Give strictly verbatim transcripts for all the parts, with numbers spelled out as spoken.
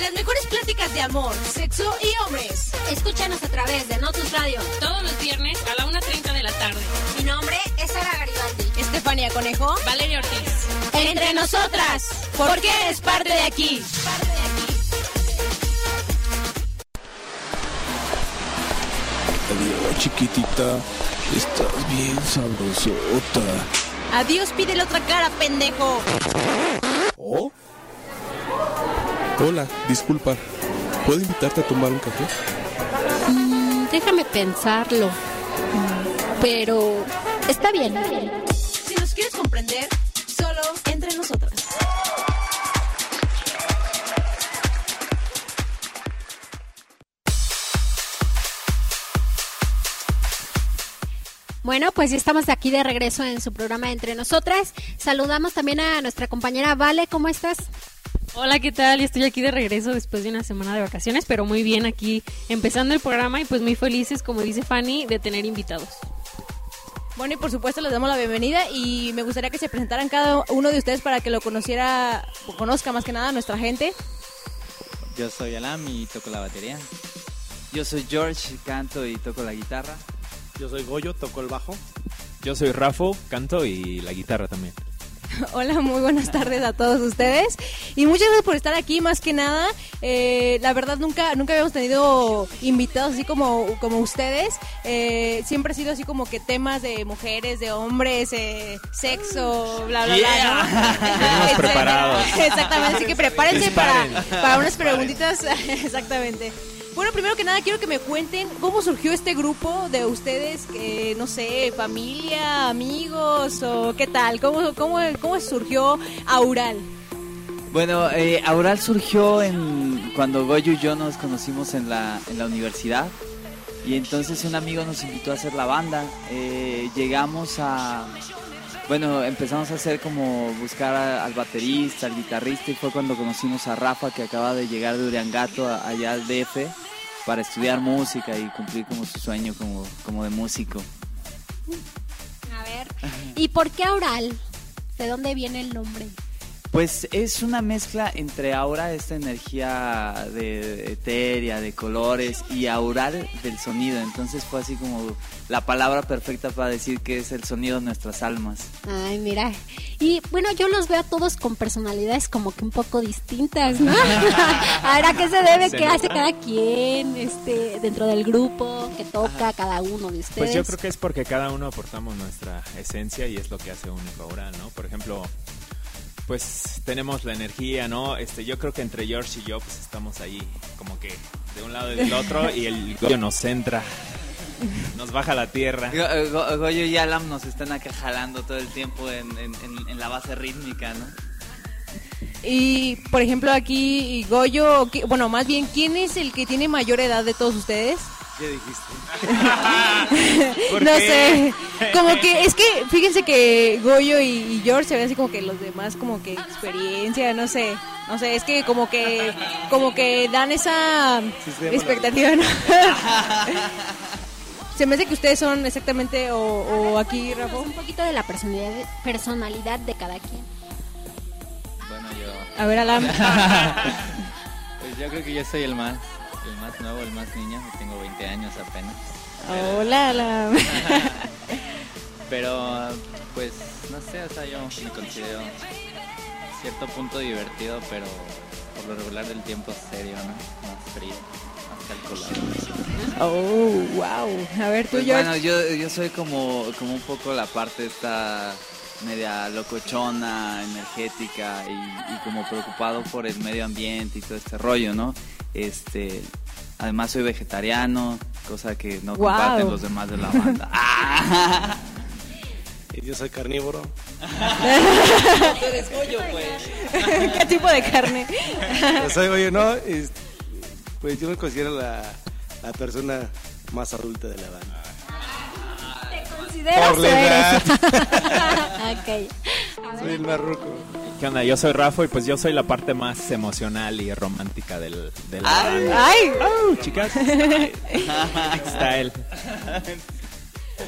Las mejores pláticas de amor, sexo y hombres. Escúchanos a través de Notus Radio. Todos los viernes a la una treinta de la tarde. Mi nombre es Sara Garibaldi. Estefanía Conejo. Valeria Ortiz. Entre nosotras, porque eres parte de aquí. Parte de aquí. Adiós, chiquitita. Estás bien sabrosota. Adiós, pídele otra cara, pendejo. ¿Oh? Hola, disculpa. ¿Puedo invitarte a tomar un café? Mm, déjame pensarlo. Pero está bien. Si nos quieres comprender, solo entre nosotras. Bueno, pues ya estamos aquí de regreso en su programa Entre Nosotras. Saludamos también a nuestra compañera Vale, ¿cómo estás? Hola, ¿qué tal? Estoy aquí de regreso después de una semana de vacaciones, pero muy bien aquí empezando el programa y pues muy felices, como dice Fanny, de tener invitados. Bueno, y por supuesto les damos la bienvenida y me gustaría que se presentaran cada uno de ustedes para que lo conociera, o conozca más que nada a nuestra gente. Yo soy Alam y toco la batería. Yo soy George, canto y toco la guitarra. Yo soy Goyo, toco el bajo. Yo soy Rafo, canto y la guitarra también. Hola, muy buenas tardes a todos ustedes y muchas gracias por estar aquí. Más que nada, eh, la verdad nunca nunca habíamos tenido invitados así como, como ustedes. Eh, siempre ha sido así como que temas de mujeres, de hombres, eh, sexo, bla bla yeah. bla, ¿no? Venimos preparados. Exactamente, así que prepárense para, Disparen. para unas preguntitas. Exactamente. Bueno, primero que nada quiero que me cuenten cómo surgió este grupo de ustedes, que no sé, familia, amigos o qué tal, cómo cómo cómo surgió Aural. Bueno, eh, Aural surgió en cuando Goyo y yo nos conocimos en la en la universidad y entonces un amigo nos invitó a hacer la banda. Eh, llegamos a Bueno, empezamos a hacer como buscar a, al baterista, al guitarrista y fue cuando conocimos a Rafa, que acaba de llegar de Uriangato a, allá al D F para estudiar música y cumplir como su sueño como, como de músico. A ver, ¿y por qué Aural? ¿De dónde viene el nombre? Pues es una mezcla entre aura, esta energía de etérea, de colores, y aural del sonido. Entonces fue así como la palabra perfecta para decir que es el sonido de nuestras almas. Ay, mira. Y bueno, yo los veo a todos con personalidades como que un poco distintas, ¿no? Ahora, ¿qué se debe? ¿Qué hace cada quien este, dentro del grupo? ¿Qué toca cada uno de ustedes? Pues yo creo que es porque cada uno aportamos nuestra esencia y es lo que hace único Aural, ¿no? Por ejemplo, pues tenemos la energía, ¿no? Este, yo creo que entre George y yo pues estamos ahí como que de un lado y del otro y el Goyo nos centra, nos baja la tierra. Go- Go- Goyo y Alam nos están acá jalando todo el tiempo en, en, en, en la base rítmica, ¿no? Y por ejemplo aquí Goyo, ¿qué- bueno, más bien, ¿quién es el que tiene mayor edad de todos ustedes? ¿Qué dijiste? ¿Por No qué? sé, como que es que fíjense que Goyo y, y George se ven así como que los demás como que experiencia, no sé, no sé, es que como que como que dan esa Sistema expectativa, ¿no? Se me hace que ustedes son exactamente o, o aquí, Rafa. Un poquito de la personalidad, personalidad de cada quien. Bueno, yo... A ver, Alam. Pues yo creo que yo soy el más, el más nuevo, el más niño. Tengo veinte años apenas. Hola, Alam. Pero, pues, no sé, o sea, yo me considero cierto punto divertido, pero por lo regular del tiempo serio, ¿no? Más frío, más calculado. Oh, wow. A ver, tú, Pues George. bueno, yo, yo soy como, como un poco la parte esta media locochona, energética y, y como preocupado por el medio ambiente y todo este rollo, ¿no? Este, además soy vegetariano, cosa que no Wow. comparten los demás de la banda. ¡Ah! Yo soy carnívoro. Tú eres Goyo, pues. ¿Qué tipo de carne? Yo soy, oye, no, es- pues yo me considero la, la persona más adulta de la banda. ¿Te consideras Por o la eres? edad. Ok. Soy el más ruco. ¿Qué onda? Yo soy Rafa y pues yo soy la parte más emocional y romántica del, de la Ay. banda. Ay, ¡Oh, chicas! Style.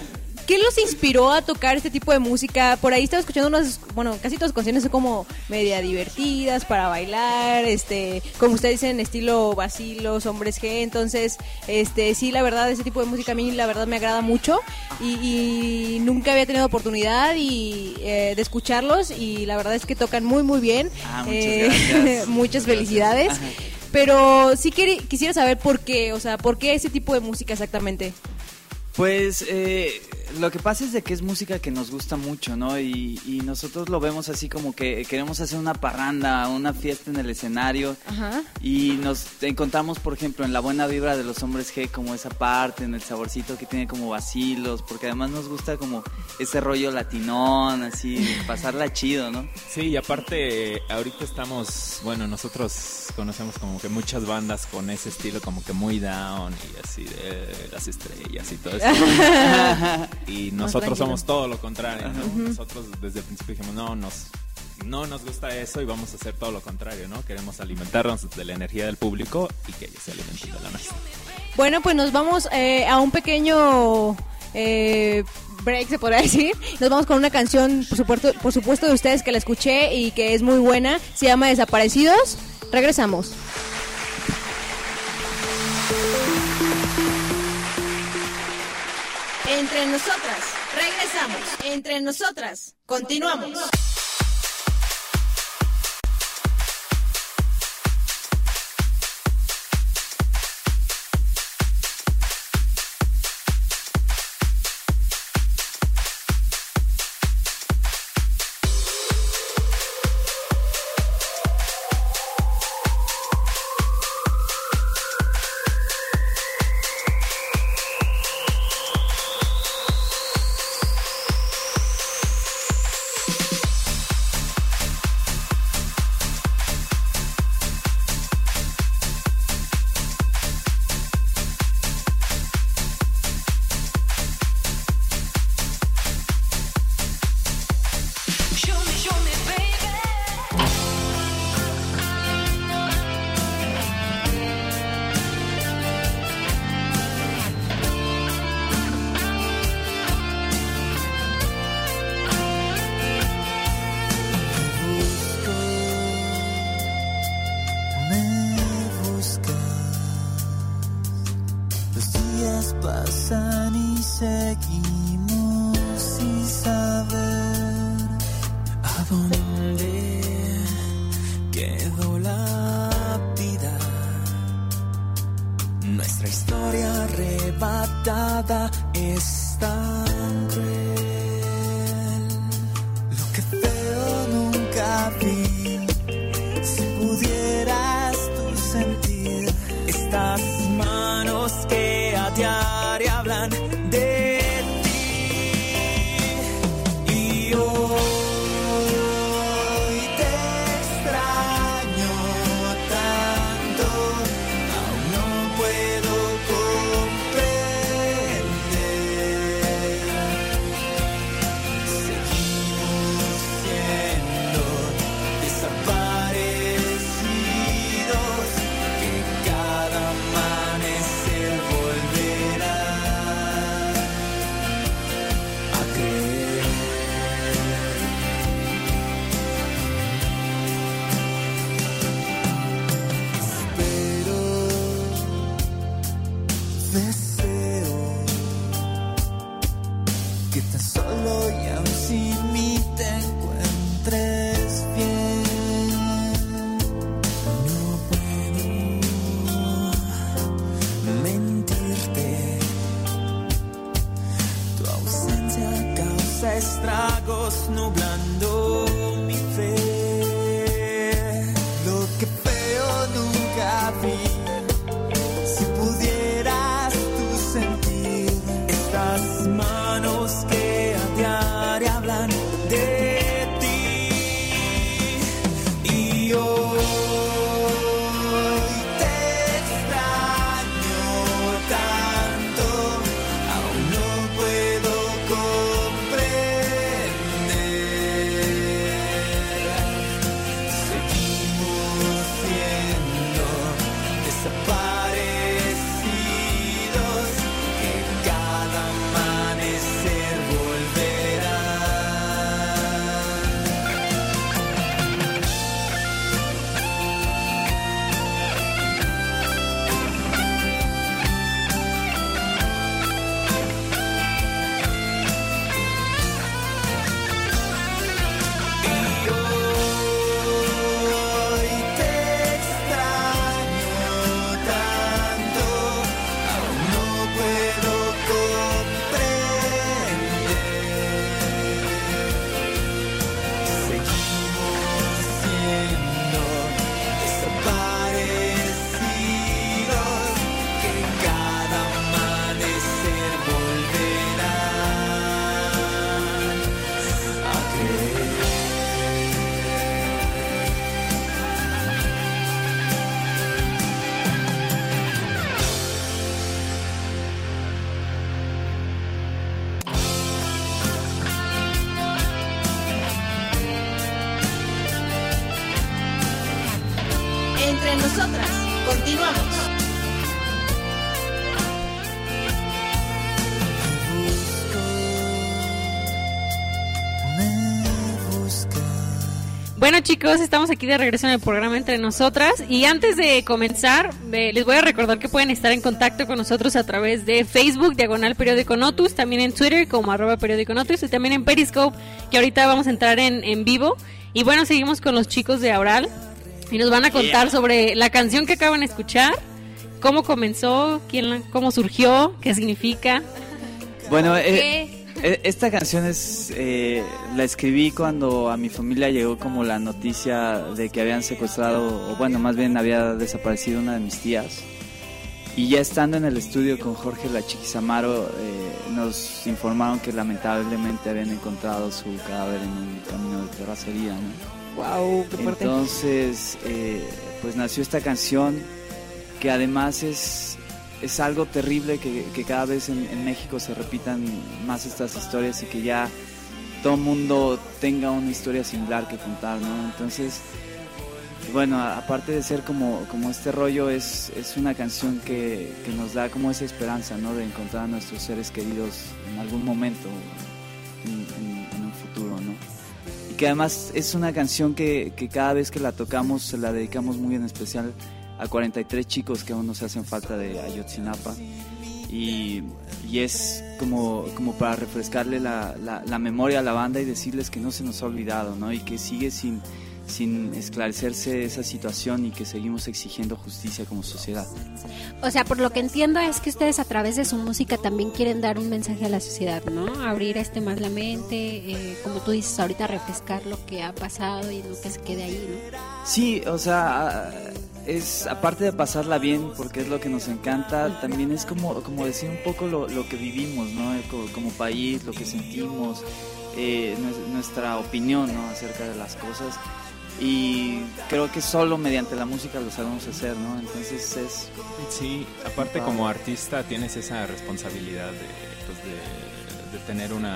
¿qué los inspiró a tocar este tipo de música? Por ahí estaba escuchando unas, bueno, casi todas las canciones son como media divertidas para bailar, este, como ustedes dicen, estilo vacilos, hombres G, entonces, este, sí, la verdad, ese tipo de música a mí la verdad me agrada mucho y, y nunca había tenido oportunidad y, eh, de escucharlos y la verdad es que tocan muy muy bien. Ah, muchas eh, gracias. muchas felicidades. Ajá. Pero sí queri- quisiera saber por qué, o sea, por qué ese tipo de música exactamente. Pues eh, lo que pasa es de que es música que nos gusta mucho, ¿no? Y, y nosotros lo vemos así como que queremos hacer una parranda, una fiesta en el escenario. Ajá. Y nos encontramos, por ejemplo, en la buena vibra de los hombres G, como esa parte, en el saborcito que tiene como vacilos, porque además nos gusta como ese rollo latinón, así, pasarla chido, ¿no? Sí, y aparte, ahorita estamos, bueno, nosotros conocemos como que muchas bandas con ese estilo como que muy down y así de las estrellas y todo eso. Y nosotros somos todo lo contrario, ¿no? Uh-huh. Nosotros desde el principio dijimos, no, nos, no nos gusta eso y vamos a hacer todo lo contrario, ¿no? Queremos alimentarnos de la energía del público y que ellos se alimenten de la nuestra. Bueno, pues nos vamos eh, a un pequeño... Eh, break, se podría decir. Nos vamos con una canción, por supuesto, por supuesto de ustedes, que la escuché y que es muy buena. Se llama Desaparecidos. Regresamos. Entre nosotras, regresamos. Entre nosotras, continuamos. Pasan y seguimos sin saber a dónde quedó la vida. Nuestra historia arrebatada es tan cruel. Lo que veo nunca vi. Si pudieras tú sentir estas manos que a diario hablan de ti, y hoy te extraño tanto, aún no puedo comprender entre nosotras. Continuamos. Bueno, chicos, estamos aquí de regreso en el programa Entre Nosotras y antes de comenzar eh, les voy a recordar que pueden estar en contacto con nosotros a través de Facebook, diagonal Periódico Notus, también en Twitter como arroba Periódico Notus y también en Periscope, que ahorita vamos a entrar en, en vivo. Y bueno, seguimos con los chicos de Aural y nos van a contar yeah. sobre la canción que acaban de escuchar, cómo comenzó, quién la, cómo surgió, qué significa. Bueno, eh, esta canción es eh, la escribí cuando a mi familia llegó como la noticia de que habían secuestrado, o bueno, más bien había desaparecido una de mis tías. Y ya estando en el estudio con Jorge La Chiquis-Amaro, eh, nos informaron que lamentablemente habían encontrado su cadáver en un camino de terracería, ¿no? Wow, qué fuerte. Entonces, eh, pues nació esta canción que además es es algo terrible que, que cada vez en, en México se repitan más estas historias y que ya todo el mundo tenga una historia similar que contar, ¿no? Entonces, bueno, aparte de ser como, como este rollo, es, es una canción que, que nos da como esa esperanza, ¿no? De encontrar a nuestros seres queridos en algún momento, en, en, en un futuro, ¿no? Y que además es una canción que, que cada vez que la tocamos se la dedicamos muy en especial a cuarenta y tres chicos que aún nos hacen falta de Ayotzinapa y, y es como, como para refrescarle la, la, la memoria a la banda y decirles que no se nos ha olvidado, ¿no? Y que sigue sin, sin esclarecerse esa situación y que seguimos exigiendo justicia como sociedad. O sea, por lo que entiendo es que ustedes a través de su música también quieren dar un mensaje a la sociedad, ¿no? Abrir este más la mente, eh, como tú dices ahorita, refrescar lo que ha pasado y no que se quede ahí, ¿no? Sí, o sea, es aparte de pasarla bien, porque es lo que nos encanta, también es como, como decir un poco lo, lo que vivimos, ¿no? Como, como país, lo que sentimos, eh, nuestra opinión, ¿no? Acerca de las cosas. Y creo que solo mediante la música lo sabemos hacer, ¿no? Entonces es... Sí, aparte como artista tienes esa responsabilidad de, pues de, de tener una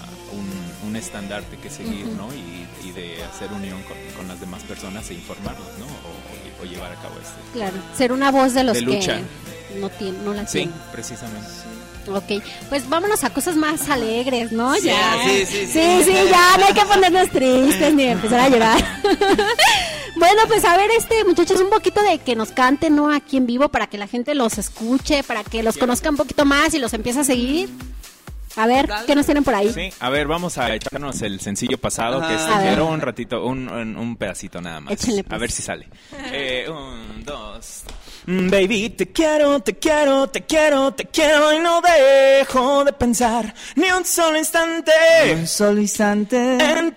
un, un estandarte que seguir, uh-huh. ¿no? Y, y de hacer unión con, con las demás personas e informarlos, ¿no? O, o llevar a cabo este... Claro, ser una voz de los de lucha. que no, tienen, no la tienen. Sí, precisamente. Sí. Ok, pues vámonos a cosas más alegres, ¿no? Sí, ya. Sí, sí, sí. Sí, sí, ya, no hay que ponernos tristes ni empezar a llorar. Bueno, pues a ver, este muchachos, un poquito de que nos canten, ¿no? Aquí en vivo para que la gente los escuche, para que los conozca un poquito más y los empiece a seguir. A ver, ¿qué nos tienen por ahí? Sí, a ver, vamos a echarnos el sencillo pasado, Ajá. que es quiero un ratito, un, un, un pedacito nada más. Échenle, pues. A ver si sale. Eh, un, dos... Baby, te quiero, te quiero, te quiero, te quiero y no dejo de pensar ni un solo instante, ni un solo instante en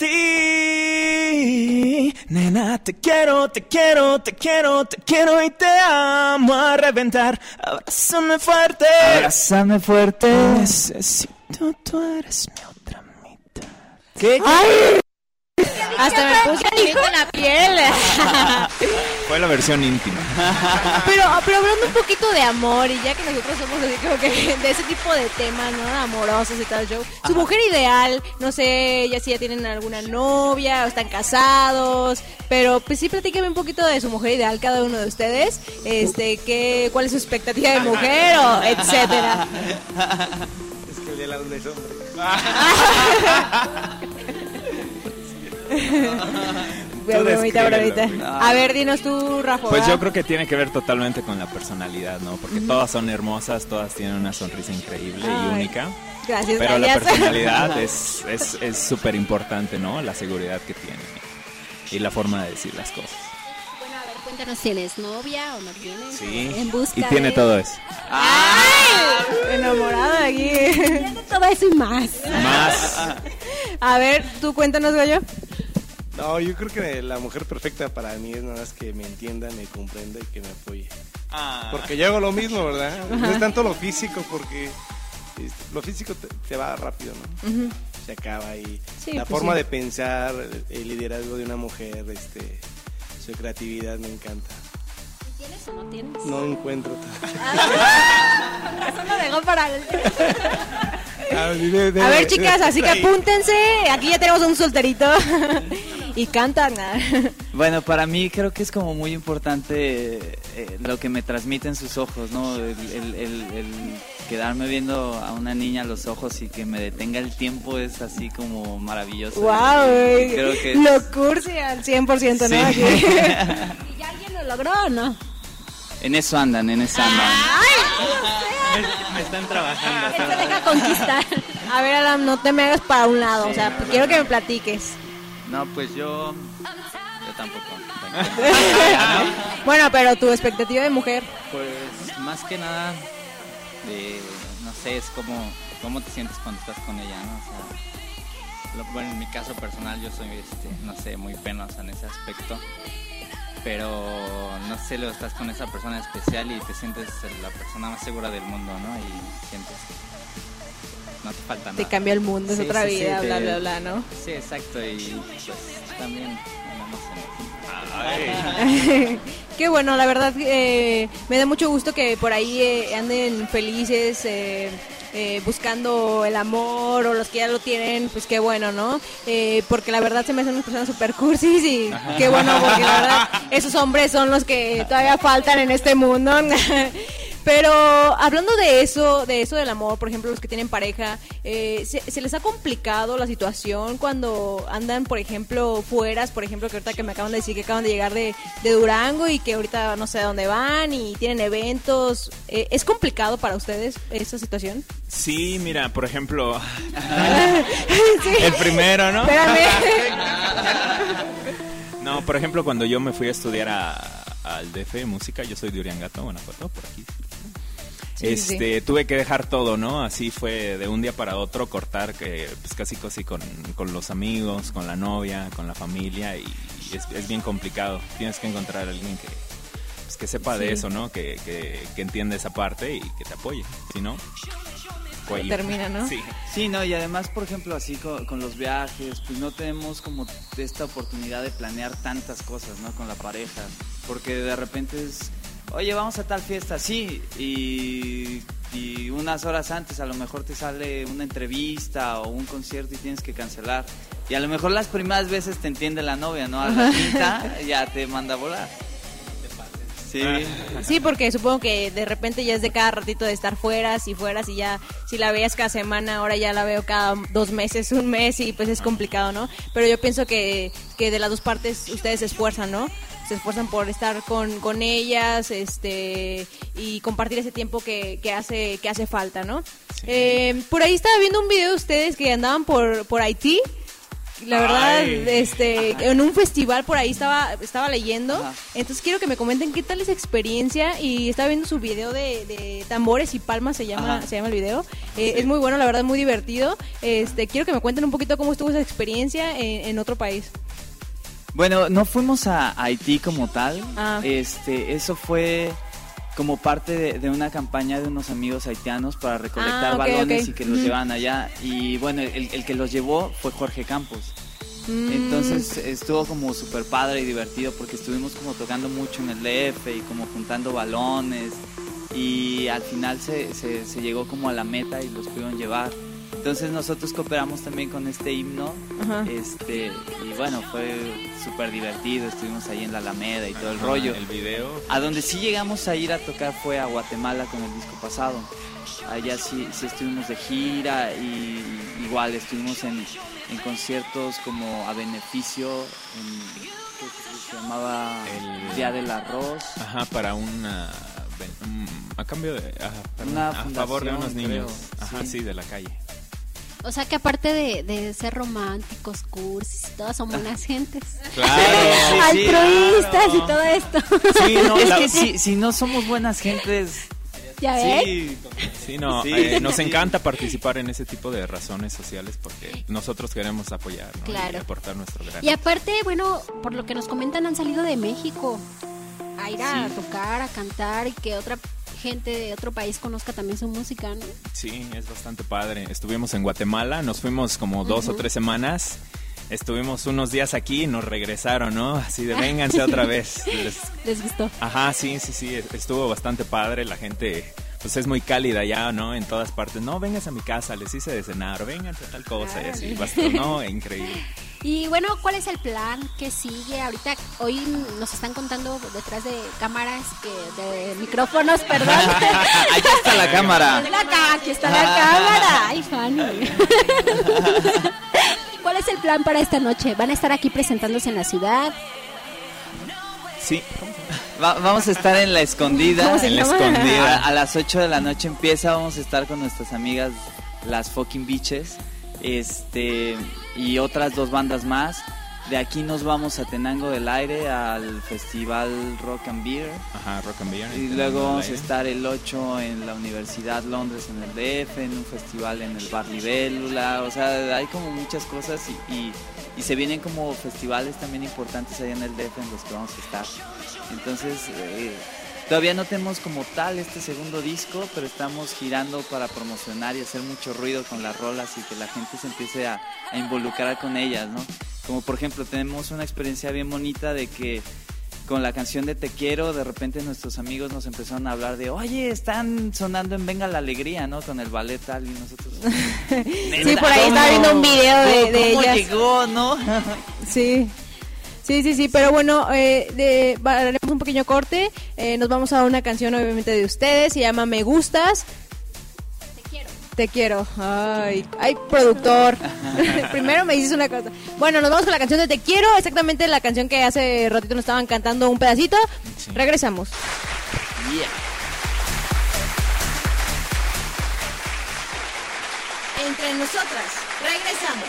ti. Nena, te quiero, te quiero, te quiero, te quiero y te amo a reventar. Abrázame fuerte, abrázame fuerte. Necesito, tú eres mi otra mitad. ¿Qué? ¡Ay! Hasta me puse caliente en la piel. Fue la versión íntima. Pero, pero hablando un poquito de amor, y ya que nosotros somos así como que de ese tipo de temas, ¿no? Amorosos y tal show. Su mujer ideal, no sé, ya si ya tienen alguna novia o están casados, pero pues sí, platíquenme un poquito de su mujer ideal cada uno de ustedes. Este, qué, cuál es su expectativa de mujer o etcétera. Es que el de la luna es hombre. Bromita, bromita. A ver, dinos tú, Rafa. Pues yo creo que tiene que ver totalmente con la personalidad, ¿no? Porque uh-huh. todas son hermosas, todas tienen una sonrisa increíble Ay, y única. Gracias, Pero gracias. la personalidad es es es súper importante, ¿no? La seguridad que tiene y la forma de decir las cosas. Bueno, a ver, cuéntanos, ¿tienes novia o no tienes? Sí, en busca y tiene de... todo eso. ¡Ay! Enamorada de aquí. Tiene todo eso y más. Más. A ver, tú cuéntanos, Goyo. No, yo creo que la mujer perfecta para mí es nada más que me entienda, me comprenda y que me apoye. Ah. Porque yo hago lo mismo, ¿verdad? Ajá. No es tanto lo físico, porque este, lo físico te, te va rápido, ¿no? Uh-huh. Se acaba y sí, la pues forma sí. de pensar, el liderazgo de una mujer, este, su creatividad me encanta. ¿Tienes o no tienes? No encuentro. Eso lo dejó para el... A ver, chicas, así que apúntense. Aquí ya tenemos un solterito. Y cantan. Bueno, para mí creo que es como muy importante eh, lo que me transmiten sus ojos, ¿no? El, el, el, el quedarme viendo a una niña a los ojos y que me detenga el tiempo es así como maravilloso. ¡Wow! Y creo que es... Lo cursi al cien por ciento, ¿no? Sí. Aquí. ¿Y ya alguien lo logró o no? En eso andan, en eso andan. ¡Ay! Me, me están trabajando. Él se deja conquistar. A ver, Alan, no te me hagas para un lado, Sí, o sea, no, no, quiero no. que me platiques. No, pues yo... Yo tampoco. Bueno, pero tu expectativa de mujer. Pues más que nada, eh, no sé, es como cómo te sientes cuando estás con ella, ¿no? O sea, lo- bueno, en mi caso personal yo soy, este, no sé, muy penoso en ese aspecto, pero no sé, luego estás con esa persona especial y te sientes la persona más segura del mundo, ¿no? Y sientes que no te falta nada. Te cambia el mundo, es Sí, otra sí, sí, vida, te- bla, bla, bla, ¿no? Sí, exacto, y pues también andamos en... Qué bueno, la verdad eh, me da mucho gusto que por ahí eh, anden felices, eh, eh, buscando el amor, o los que ya lo tienen, pues qué bueno, ¿no? Eh, porque la verdad se me hacen unas personas super cursis y qué bueno, porque la verdad esos hombres son los que todavía faltan en este mundo. Pero hablando de eso, de eso del amor, por ejemplo, los que tienen pareja, eh, ¿se, se les ha complicado la situación cuando andan, por ejemplo, fueras? Por ejemplo, que ahorita que me acaban de decir que acaban de llegar de, de Durango y que ahorita no sé a dónde van y tienen eventos. Eh, ¿Es complicado para ustedes esa situación? Sí, mira, por ejemplo, Sí. el primero, ¿no? Espérame. No, por ejemplo, cuando yo me fui a estudiar a, al D F de música, yo soy de Uriangato, Guanajuato, por aquí. Sí, este, tuve que dejar todo, ¿no? Así fue de un día para otro cortar, que pues casi casi con, con los amigos, con la novia, con la familia, y, y es, es bien complicado. Tienes que encontrar a alguien que, pues, que sepa de Sí. eso, ¿no? Que, que, que entienda esa parte y que te apoye. Si no, cuello. Termina, ¿no? Sí. Sí, no, y además, por ejemplo, así con, con los viajes, pues no tenemos como esta oportunidad de planear tantas cosas, ¿no? Con la pareja, porque de repente es, oye, vamos a tal fiesta, sí, y, y unas horas antes a lo mejor te sale una entrevista o un concierto y tienes que cancelar. Y a lo mejor las primeras veces te entiende la novia, ¿no? A la quinta ya te manda a volar. Sí. Sí, porque supongo que de repente ya es de cada ratito de estar fuera, si fueras y ya, si la veías cada semana, ahora ya la veo cada dos meses, un mes y pues es complicado, ¿no? Pero yo pienso que, que de las dos partes ustedes se esfuerzan, ¿no? Se esfuerzan por estar con, con ellas, este, y compartir ese tiempo que, que hace, que hace falta, ¿no? Sí. Eh, por ahí estaba viendo un video de ustedes que andaban por, por Haití. La verdad, Ay. este, en un festival por ahí estaba, estaba leyendo. Ajá. Entonces quiero que me comenten qué tal esa experiencia. Y estaba viendo su video de, de tambores y palmas, se llama, Ajá. se llama el video. Eh, Es muy bueno, la verdad, muy divertido. Este, quiero que me cuenten un poquito cómo estuvo esa experiencia en, en otro país. Bueno, no fuimos a Haití como tal. Ah. Este, eso fue como parte de, de una campaña de unos amigos haitianos para recolectar Ah, ok, balones ok. y que los Ujú. llevaban allá. Y bueno, el, el que los llevó fue Jorge Campos. Mm. Entonces estuvo como súper padre y divertido porque estuvimos como tocando mucho en el D F y como juntando balones. Y al final se, se, se llegó como a la meta y los pudieron llevar. Entonces nosotros cooperamos también con este himno. Ajá. Este, y bueno, fue súper divertido, estuvimos ahí en la Alameda y todo el Ajá, rollo. El video. A donde sí llegamos a ir a tocar fue a Guatemala con el disco pasado. Allá sí, sí estuvimos de gira y igual estuvimos en, en conciertos como a beneficio, en, ¿qué se llamaba? El- Día del Arroz. Ajá, para una... ven- un- a cambio de... ajá, perdón, Una a favor de fundación, unos niños. creo, Ajá, sí. sí, de la calle. O sea que aparte de, de ser románticos, cursis y todas son buenas gentes. Claro. Sí, sí, Altruistas claro. y todo esto. Sí, no, Es la- que si, si no somos buenas gentes, ¿Ya ves? sí, Sí, no, Sí. eh, nos encanta participar en ese tipo de razones sociales porque nosotros queremos apoyar, ¿no? Claro. Y aportar nuestro grano. Y aparte, bueno, por lo que nos comentan, han salido de México a ir a Sí. tocar, a cantar y que otra gente de otro país conozca también su música, ¿no? Sí, es bastante padre. Estuvimos en Guatemala, nos fuimos como dos o tres semanas. Estuvimos unos días aquí y nos regresaron, ¿no? Así de vénganse otra vez. Les- Les gustó. Ajá, sí, sí, sí, estuvo bastante padre. La gente, pues es muy cálida ya, ¿no? En todas partes. No, vénganse a mi casa, les hice de cenar, vénganse a tal cosa y así. Bastante, no, increíble. Y bueno, ¿cuál es el plan? ¿Qué sigue? Ahorita, hoy nos están contando detrás de cámaras, que de micrófonos, perdón. Ahí está la cámara. Acá, aquí está la cámara. Ay, Fanny. ¿Cuál es el plan para esta noche? ¿Van a estar aquí presentándose en la ciudad? Sí. Va, vamos a estar en La Escondida. ¿Cómo se en La llama? Escondida. A, a las ocho de la noche empieza. Vamos a estar con nuestras amigas, las Fucking Bitches. Este, y otras dos bandas más. De aquí nos vamos a Tenango del Aire, al festival Rock and Beer. Ajá, Rock and Beer. Y luego vamos a estar el ocho en la Universidad Londres, en el D F, en un festival en el Bar Libélula. O sea, hay como muchas cosas y, y, y se vienen como festivales también importantes allá en el D F en los que vamos a estar. Entonces, eh, todavía no tenemos como tal este segundo disco, pero estamos girando para promocionar y hacer mucho ruido con las rolas y que la gente se empiece a, a involucrar con ellas, ¿no? Como por ejemplo, tenemos una experiencia bien bonita de que con la canción de Te Quiero, de repente nuestros amigos nos empezaron a hablar de, oye, están sonando en Venga la Alegría, ¿no? Con el ballet tal, y nosotros... Sí, por ahí estaba viendo un video de, de ¿Cómo ellas. llegó, no? Sí. Sí, sí, sí, pero bueno, eh, de, haremos un pequeño corte, eh, nos vamos a una canción obviamente de ustedes, se llama Me Gustas. Te quiero. Te quiero. Ay, ay, productor. Primero me dices una cosa. Bueno, nos vamos con la canción de Te Quiero, exactamente la canción que hace ratito nos estaban cantando un pedacito. Sí. Regresamos. Yeah. Entre nosotras, regresamos.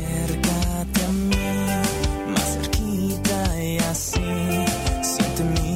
Acércate a mí, más cerquita y así siente mi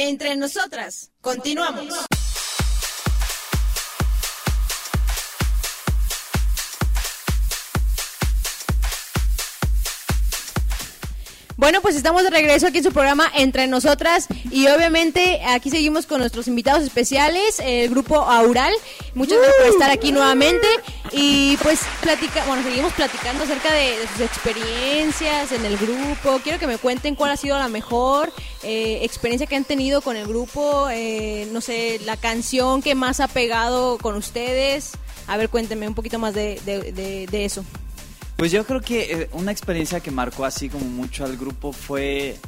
Entre nosotras, continuamos. Bueno, pues estamos de regreso aquí en su programa Entre Nosotras y obviamente aquí seguimos con nuestros invitados especiales, el grupo Aural. Muchas gracias por estar aquí nuevamente y pues platica, bueno, seguimos platicando acerca de, de sus experiencias en el grupo. Quiero que me cuenten cuál ha sido la mejor eh, experiencia que han tenido con el grupo, eh, no sé, la canción que más ha pegado con ustedes. A ver, cuéntenme un poquito más de, de, de, de eso. Pues yo creo que eh, una experiencia que marcó así como mucho al grupo fue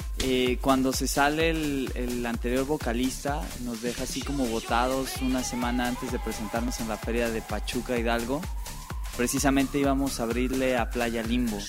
eh, cuando se sale el, el anterior vocalista, nos deja así como botados una semana antes de presentarnos en la feria de Pachuca Hidalgo. Precisamente íbamos a abrirle a Playa Limbo.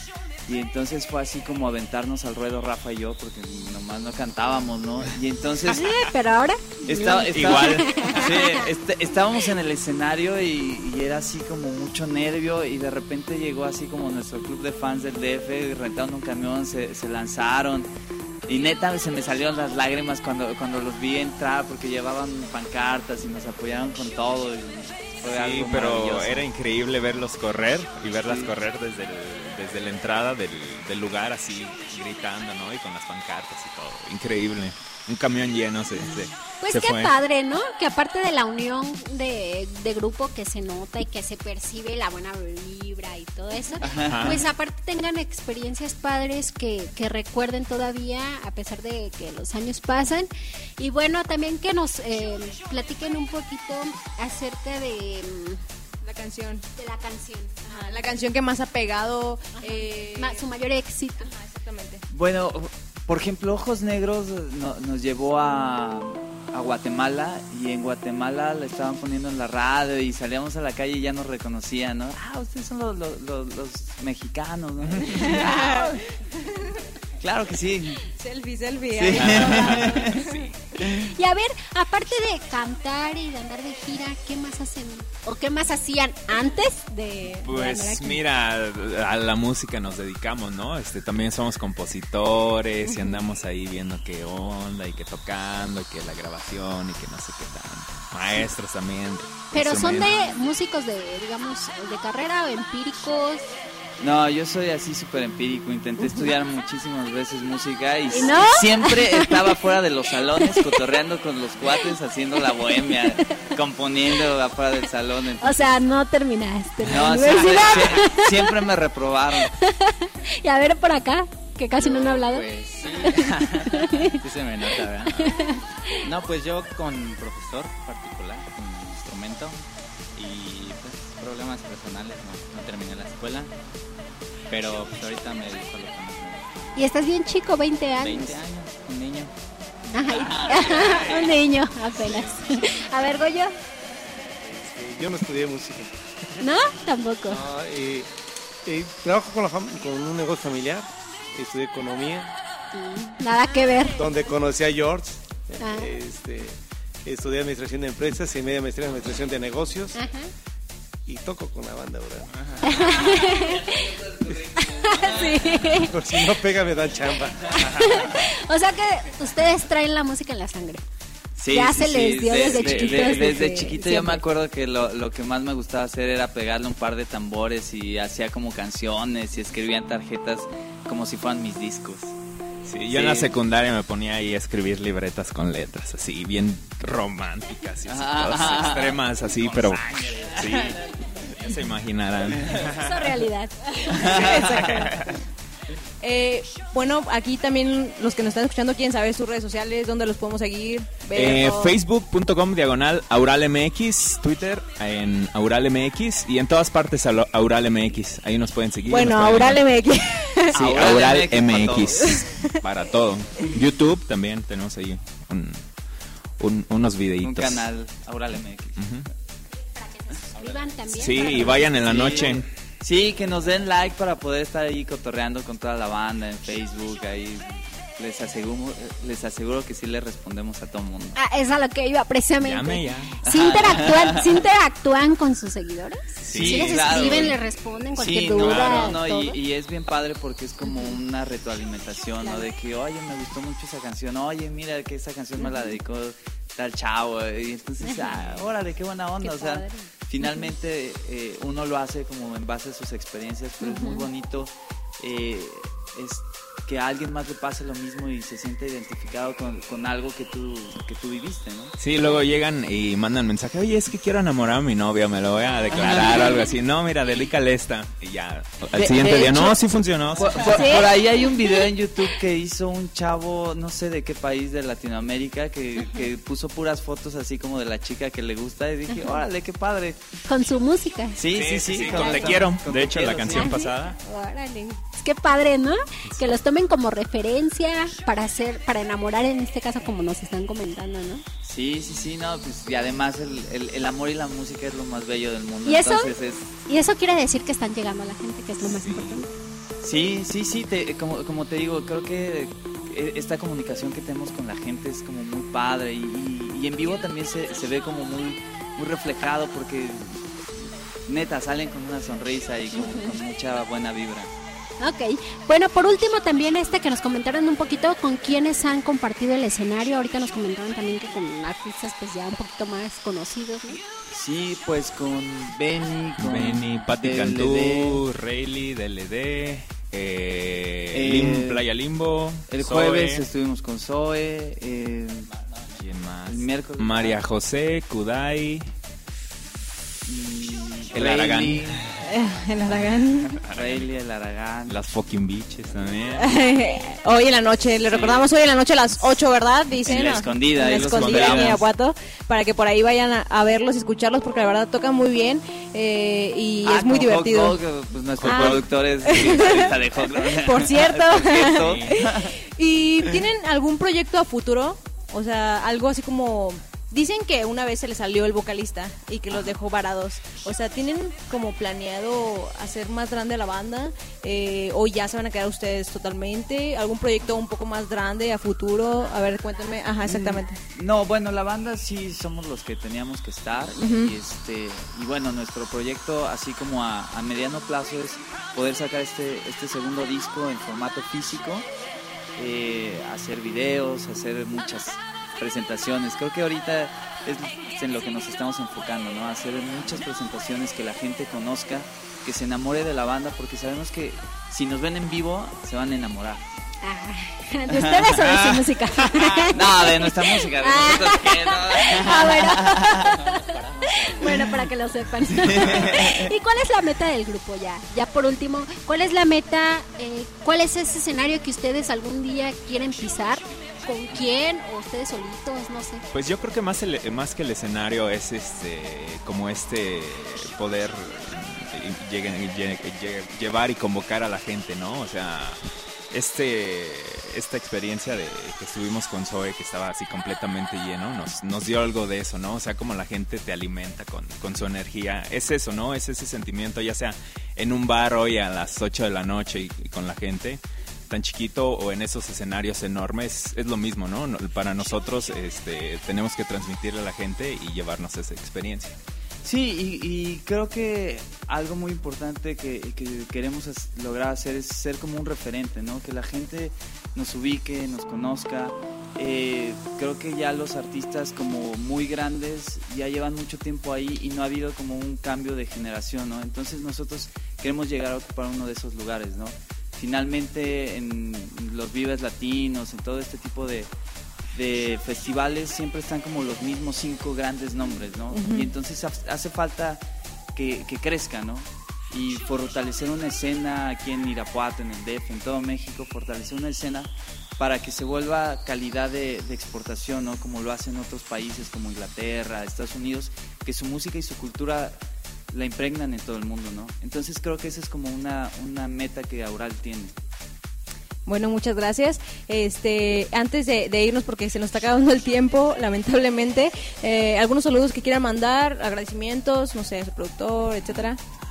Y entonces fue así como aventarnos al ruedo Rafa y yo, porque nomás no cantábamos, ¿no? Y entonces... Sí, pero ahora... Estaba, estaba, igual. Sí, est estábamos en el escenario y, y era así como mucho nervio y de repente llegó así como nuestro club de fans del D F, rentaron un camión, se, se lanzaron y neta se me salieron las lágrimas cuando, cuando los vi entrar porque llevaban pancartas y nos apoyaron con todo. Y fue sí, algo pero era increíble verlos correr y verlas sí. correr desde, el, desde la entrada del, del lugar así gritando, ¿no? Y con las pancartas y todo. Increíble. Un camión lleno se, se Pues se qué fue. padre, ¿no? Que aparte de la unión de, de grupo que se nota y que se percibe la buena vibra y todo eso, Ajá. pues aparte tengan experiencias padres que, que recuerden todavía a pesar de que los años pasan. Y bueno, también que nos eh, platiquen un poquito acerca de... La canción. De la canción. Ajá, la canción que más ha pegado. Eh... Ma su mayor éxito. Ajá, exactamente. Bueno, por ejemplo, Ojos Negros no, nos llevó a, a Guatemala y en Guatemala la estaban poniendo en la radio y salíamos a la calle y ya nos reconocían, ¿no? Ah, ustedes son los, los, los, los mexicanos, ¿no? Ah, claro que sí. Selfie, selfie. Sí. Ahí. Sí. Y a ver, aparte de cantar y de andar de gira, ¿qué más hacen? ¿O qué más hacían antes de, Pues de andar aquí? mira, a la música nos dedicamos, ¿no? Este, también somos compositores y andamos ahí viendo qué onda y que tocando y que la grabación y que no sé qué tan. Maestros también. Pero son de instrumentos. músicos de, digamos, de carrera o empíricos. No, yo soy así súper empírico. Intenté estudiar muchísimas veces música y, ¿Y no? y siempre estaba fuera de los salones cotorreando con los cuates, haciendo la bohemia, componiendo afuera del salón. Entonces, O sea, no terminaste la no, siempre, universidad. sie- siempre me reprobaron. Y a ver por acá, que casi no han hablado. Pues sí, sí se me nota, ¿verdad? No, pues yo con profesor particular, con instrumento y pues problemas personales, no, no terminé la escuela, pero pues ahorita me dedico a lo que más me gusta. Y estás bien chico, veinte años. veinte años, un niño. Ay, un niño apenas. A ver, Goyo. Yo no estudié música. ¿No? Tampoco. No, eh, eh, trabajo con, la fam- con un negocio familiar. Estudié economía, Nada que ver. donde conocí a George. Ah. Este, estudié administración de empresas y media maestría en administración de negocios. Ajá. Y toco con la banda ahora. Sí. Por si no pega me dan chamba. O sea que ustedes traen la música en la sangre. Sí, Ya sí, se sí, les dio de- desde de- chiquitos, de- desde, desde chiquito yo siempre. me acuerdo que lo, lo que más me gustaba hacer era pegarle un par de tambores y hacía como canciones y escribía en tarjetas como si fueran mis discos. Sí, yo en la Sí. secundaria me ponía ahí a escribir libretas con letras así, bien románticas y así, Ah. todas extremas así, pero sí, ya se imaginarán. Eso es realidad. Eh, bueno, aquí también los que nos están escuchando quieren saber sus redes sociales, dónde los podemos seguir. ver Eh, todo. Facebook punto com diagonal AuralMX, Twitter en AuralMX y en todas partes Aura- AuralMX. Ahí nos pueden seguir. Bueno, nos pueden- Aural M X. Sí, Aural M AuralMX para todo. YouTube también tenemos ahí un, un- unos videitos. Un canal, Aural M X. Ujú. Para que se suscriban también. Sí, para y que- vayan en la Sí. noche. Sí, que nos den like para poder estar ahí cotorreando con toda la banda en Facebook, ahí les aseguro, les aseguro que sí le respondemos a todo el mundo. Ah, es a lo que iba precisamente. Llame ya. ¿Sí interactúan, ¿sí interactúan con sus seguidores? Sí, ¿Sí les claro. escriben, les responden cualquier Sí, duda? claro, no, y, todo? y es bien padre porque es como una retroalimentación, ¿no? De que, oye, me gustó mucho esa canción, oye, mira que esa canción me la dedicó tal chavo, y entonces, ah, órale, qué buena onda, Qué o sea, padre. finalmente eh, uno lo hace como en base a sus experiencias, pero es muy bonito eh, es que a alguien más le pase lo mismo y se siente identificado con, con algo que tú, que tú viviste, ¿no? Sí, luego llegan y mandan mensaje, oye, es que quiero enamorar a mi novia, me lo voy a declarar o algo así. No, mira, dedícale esta. Y ya, al De- siguiente de día, hecho, no, sí funcionó. Por, sí por- ¿Sí? por ahí hay un video en YouTube que hizo un chavo, no sé de qué país de Latinoamérica, que, que puso puras fotos así como de la chica que le gusta y dije, órale, qué padre. Con su música. Sí, sí, sí. sí, con- con Te con- Quiero. con De Te hecho, Quiero, la sí. canción ¿Ah, sí? pasada. Órale. Es que padre, ¿no? Que los tomen como referencia para hacer, para enamorar en este caso como nos están comentando, ¿no? Sí, sí, sí, no, pues y además el, el, el amor y la música es lo más bello del mundo. ¿Y eso? Entonces es, Y eso quiere decir que están llegando a la gente, que es lo más importante. sí, sí, sí, te- como, como te digo, creo que eh, esta comunicación que tenemos con la gente es como muy padre y, y- y en vivo también se, se ve como muy, muy reflejado porque neta salen con una sonrisa y con, con mucha buena vibra. Ok, bueno, por último también este que nos comentaron un poquito con quienes han compartido el escenario. Ahorita nos comentaron también que con artistas pues ya un poquito más conocidos, ¿no? Sí, pues con Benny, con Benny, Patti D L D. Cantú, Rayleigh, D L D, eh, Eh, Lim- Playa Limbo, El Zoe, jueves estuvimos con Zoe, eh, ¿quién más? el miércoles María José, Kudai, y El Aragán. Rayleigh, El Aragán. Rayleigh, el Aragán. las fucking bitches también. Hoy en la noche, le recordamos hoy en la noche a las ocho, ¿verdad? Dicen. En La ¿no? Escondida, En La ahí los Escondida, en esperamos. Irapuato, para que por ahí vayan a, a verlos y escucharlos, porque la verdad tocan muy bien eh, y Ah, es muy con divertido. Hawk Dog, pues nuestro Ah. productor es guitarrista de Hawk Dog. Por cierto. Por cierto. ¿Y tienen algún proyecto a futuro? O sea, algo así como... Dicen que una vez se les salió el vocalista y que los dejó varados. O sea, ¿tienen como planeado hacer más grande la banda? Eh, ¿O ya se van a quedar ustedes totalmente? ¿Algún proyecto un poco más grande a futuro? A ver, cuéntenme. Ajá, exactamente. No, bueno, la banda sí somos los que teníamos que estar y este y bueno, nuestro proyecto así como a, a mediano plazo es poder sacar este este segundo disco en formato físico, eh, hacer videos, hacer muchas presentaciones. Creo que ahorita es en lo que nos estamos enfocando, ¿no? Hacer muchas presentaciones que la gente conozca, que se enamore de la banda, porque sabemos que si nos ven en vivo se van a enamorar. Ah, ¿de ustedes o de su música? No, de nuestra música, de nosotros que no. Ah, bueno. Bueno, para que lo sepan. ¿Y cuál es la meta del grupo ya? Ya por último, ¿cuál es la meta? Eh, ¿Cuál es ese escenario que ustedes algún día quieren pisar? ¿Con quién? ¿O ustedes solitos? No sé. Pues yo creo que más el, más que el escenario es este como este poder llegue- llegue- llegue- llevar y convocar a la gente, ¿no? O sea, este esta experiencia de que estuvimos con Zoe, que estaba así completamente lleno, nos, nos dio algo de eso, ¿no? O sea, como la gente te alimenta con, con su energía. Es eso, ¿no? Es ese sentimiento, ya sea en un bar hoy a las ocho de la noche y, y con la gente tan chiquito o en esos escenarios enormes, es lo mismo, ¿no? No- Para nosotros este, tenemos que transmitirle a la gente y llevarnos esa experiencia. Sí, y, y creo que algo muy importante que, que queremos es- lograr hacer es ser como un referente, ¿no? Que la gente nos ubique, nos conozca. Eh, creo que ya los artistas como muy grandes ya llevan mucho tiempo ahí y no ha habido como un cambio de generación, ¿no? Entonces nosotros queremos llegar a ocupar uno de esos lugares, ¿no? Finalmente en los Vives Latinos, en todo este tipo de, de festivales siempre están como los mismos cinco grandes nombres, ¿no? Ujú. Y entonces ha- hace falta que, que crezca, ¿no? Y fortalecer una escena aquí en Irapuato, en el D F, en todo México, fortalecer una escena para que se vuelva calidad de, de exportación, ¿no? Como lo hacen otros países como Inglaterra, Estados Unidos, que su música y su cultura la impregnan en todo el mundo, ¿no? Entonces creo que esa es como una, una meta que Aural tiene. Bueno, muchas gracias. Este, antes de, de irnos, porque se nos está acabando el tiempo, lamentablemente, eh, algunos saludos que quieran mandar, agradecimientos, no sé, a su productor, etcétera.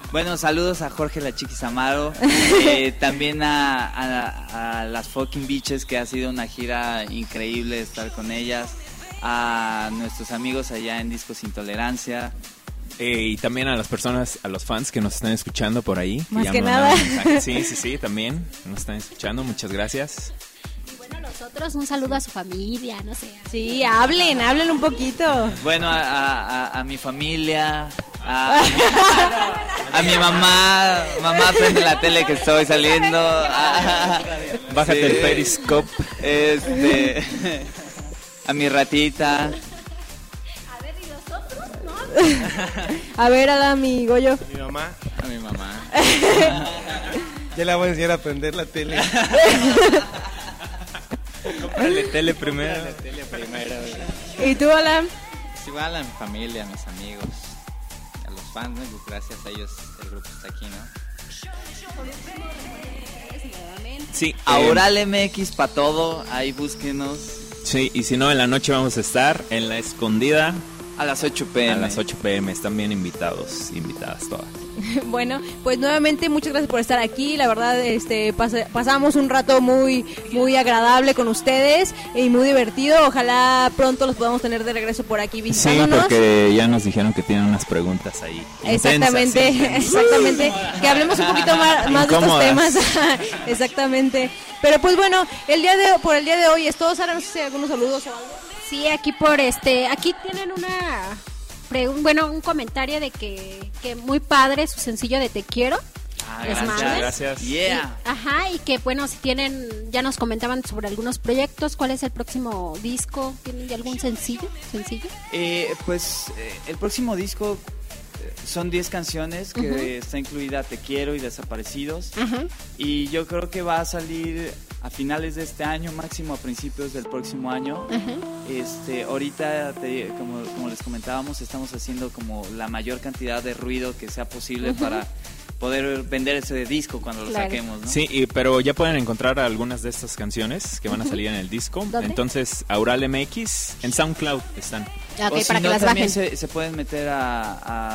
Bueno, saludos a Jorge La Chiquis Amaro, eh, también a, a, a las Fucking Bitches, que ha sido una gira increíble estar con ellas, a nuestros amigos allá en Discos Intolerancia. Eh, y también a las personas, a los fans que nos están escuchando por ahí. Más que que nada. Sí, sí, sí, también nos están escuchando, muchas gracias. Y bueno, nosotros un saludo a su familia, no sé. Sí, hablen, hablen un poquito. Bueno, a, a, a mi familia, a, a mi mamá, mamá prende la tele que estoy saliendo. A, Bájate sí, el Periscope. Este, a mi ratita. A ver, ¿y nosotros? ¿No? A ver, Adam y Goyo. Mi mamá. A mi mamá. Ya la voy a enseñar a prender la tele. Cómprale tele primero. La tele primero. ¿Y tú, Alan? Pues igual a mi familia, a mis amigos, a los fans, ¿no? Pues gracias a ellos el grupo está aquí, ¿no? Sí, Aural M X para todo, ahí búsquenos. Sí, y si no, en la noche vamos a estar en La Escondida. A las ocho pm. A las ocho pm, están bien invitados, invitadas todas. Bueno, pues nuevamente muchas gracias por estar aquí. La verdad, este pas- pasamos un rato muy muy agradable con ustedes y muy divertido. Ojalá pronto los podamos tener de regreso por aquí Sí, visitándonos. porque ya nos dijeron que tienen unas preguntas ahí. Exactamente, intensas, sí. exactamente. Que hablemos un poquito más, más de estos Incómodas. temas. Exactamente. Pero pues bueno, el día de por el día de hoy es todo. Sara, no sé si hay algunos saludos o algo. Sí, aquí por este, aquí tienen una, pregun- bueno, un comentario de que, que muy padre su sencillo de Te Quiero. Ah, Les gracias, mando. gracias. Yeah. Y- ajá, y que bueno, si tienen, ya nos comentaban sobre algunos proyectos, ¿cuál es el próximo disco? ¿Tienen ya algún sencillo? ¿Sencillo? Eh, pues eh, el próximo disco eh, son diez canciones que Ujú. está incluida Te Quiero y Desaparecidos. Ajá. Y yo creo que va a salir a finales de este año, máximo a principios del próximo año. Ajá. Este, ahorita, te- como, como les comentábamos, estamos haciendo como la mayor cantidad de ruido que sea posible Ujú. para poder vender ese disco cuando lo Claro. saquemos, ¿no? Sí, y- pero ya pueden encontrar algunas de estas canciones que van a Ujú. salir en el disco. ¿Dónde? Entonces, Aural M X en SoundCloud están. Ok, O si para que no, las también bajen. se, se pueden meter a,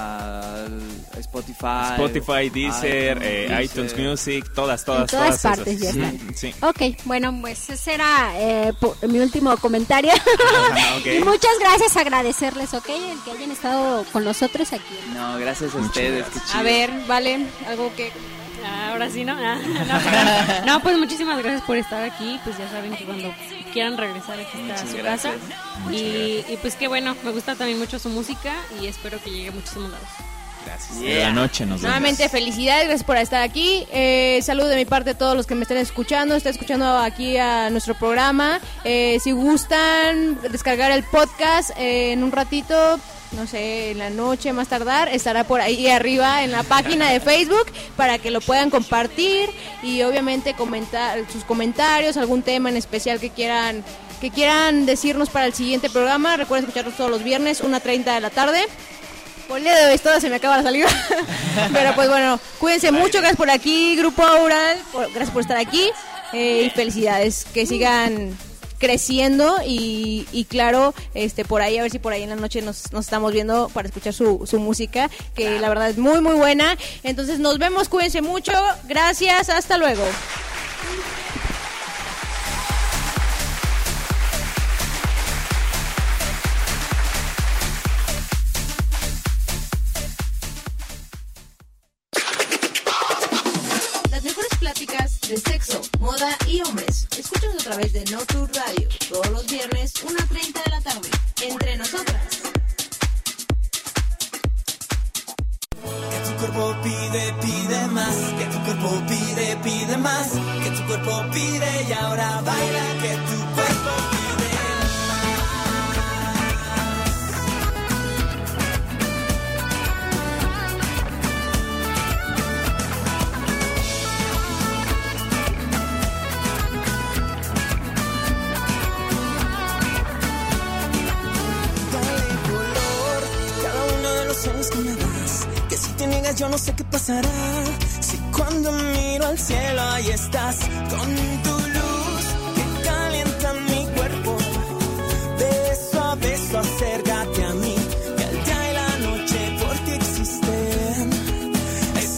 a Spotify, Spotify, Deezer, eh, Deezer. iTunes Music, todas, todas, En todas todas partes esas. ya Ujú, están. Sí. Ok, bueno, pues ese era eh, po- mi último comentario. Ajá, ok. Y muchas gracias, agradecerles, ok, el que hayan estado con nosotros aquí. No, gracias a Muchas ustedes, gracias. qué chido. A ver, vale, algo que Ah, ahora sí, ¿no? Ah, no, pero- no, pues muchísimas gracias por estar aquí. Pues ya saben que cuando quieran regresar aquí está Muchas su gracias. casa. Y, y pues qué bueno, me gusta también mucho su música y espero que llegue a muchísimos lados. Gracias. Yeah. De la noche nos vemos. nuevamente felicidades, gracias por estar aquí. Eh, saludo de mi parte a todos los que me estén escuchando, están escuchando aquí a nuestro programa. Eh, si gustan descargar el podcast eh, en un ratito, no sé, en la noche más tardar, estará por ahí arriba en la página de Facebook para que lo puedan compartir y obviamente comentar sus comentarios, algún tema en especial que quieran que quieran decirnos para el siguiente programa. Recuerden escucharnos todos los viernes, una treinta de la tarde. Por el día de hoy toda se me acaba la salida. Pero pues bueno, cuídense mucho, gracias por aquí, Grupo Aural, por- gracias por estar aquí eh, y felicidades, que sigan creciendo y, y claro, este por ahí a ver si por ahí en la noche nos, nos estamos viendo para escuchar su, su música, que la verdad es muy muy buena. Entonces nos vemos, cuídense mucho, gracias, hasta luego. Las mejores pláticas de sexo, moda y hombres. Escúchanos a través de No Tour Radio, todos los viernes, una treinta de la tarde. Entre nosotras. Que tu cuerpo pide, pide más. Que tu cuerpo pide, pide más. Que tu cuerpo pide y ahora baila. Que tu cuerpo pide Dale color, cada uno de los ojos que me das. Que si te niegas yo no sé qué pasará. Si cuando miro al cielo ahí estás con tu luz que calienta mi cuerpo. Beso a beso acércate a mí. Que el día y la noche por ti existen. Es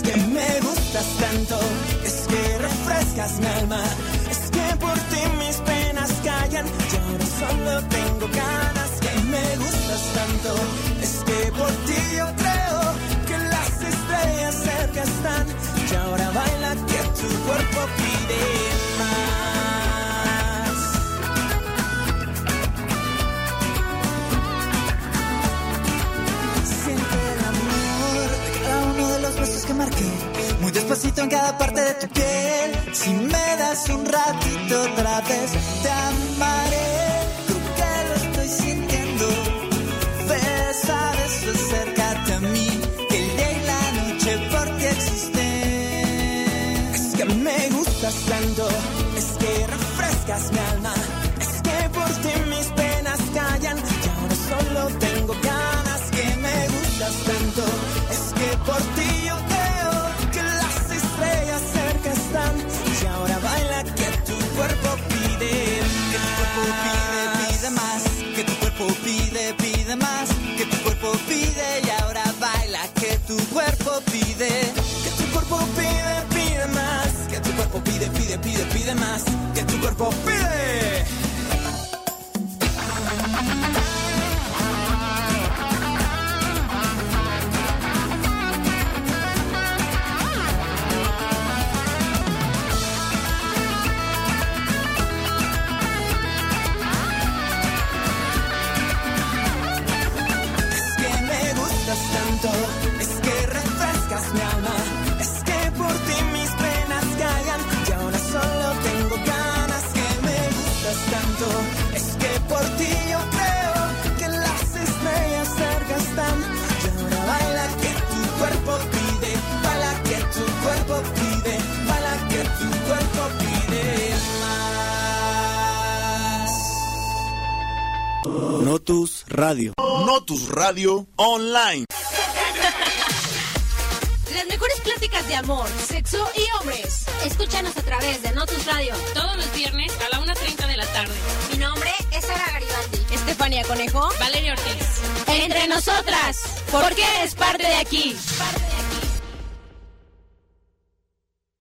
solo tengo ganas, que me gustas tanto. Es que por ti yo creo que las estrellas cerca están. Y ahora baila que tu cuerpo pide más. Siente el amor de cada uno de los besos que marqué, muy despacito en cada parte de tu piel. Si me das un ratito otra vez te amaré. Tú que lo estoy sintiendo, besa, beso, acércate a mí, que el día y la noche por ti existen. Es que me gustas tanto, es que refrescas mi alma, es que por ti mis penas callan. Y ahora solo tengo ganas, que me gustas tanto, es que por ti yo creo que las estrellas cerca están. Y ahora baila que tu cuerpo pide, que tu cuerpo pide, pide más, que tu cuerpo pide, pide más, que tu cuerpo pide. Y ahora baila que tu cuerpo pide, que tu cuerpo pide, pide más, que tu cuerpo pide, pide, pide, pide más, que tu cuerpo pide. Tanto, es que refrescas mi alma, es que por ti mis penas callan. Y ahora solo tengo ganas, que me gustas tanto, es que por ti yo creo que las estrellas cerca están. Y ahora baila que tu cuerpo pide, baila que tu cuerpo pide, baila que tu cuerpo pide más. Notus Radio. Notus Radio Online. Las mejores pláticas de amor, sexo y hombres. Escúchanos a través de Notus Radio. Todos los viernes a la una treinta de la tarde. Mi nombre es Sara Garibaldi. Estefania Conejo. Valeria Ortiz. Entre nosotras, porque eres parte de aquí. Parte de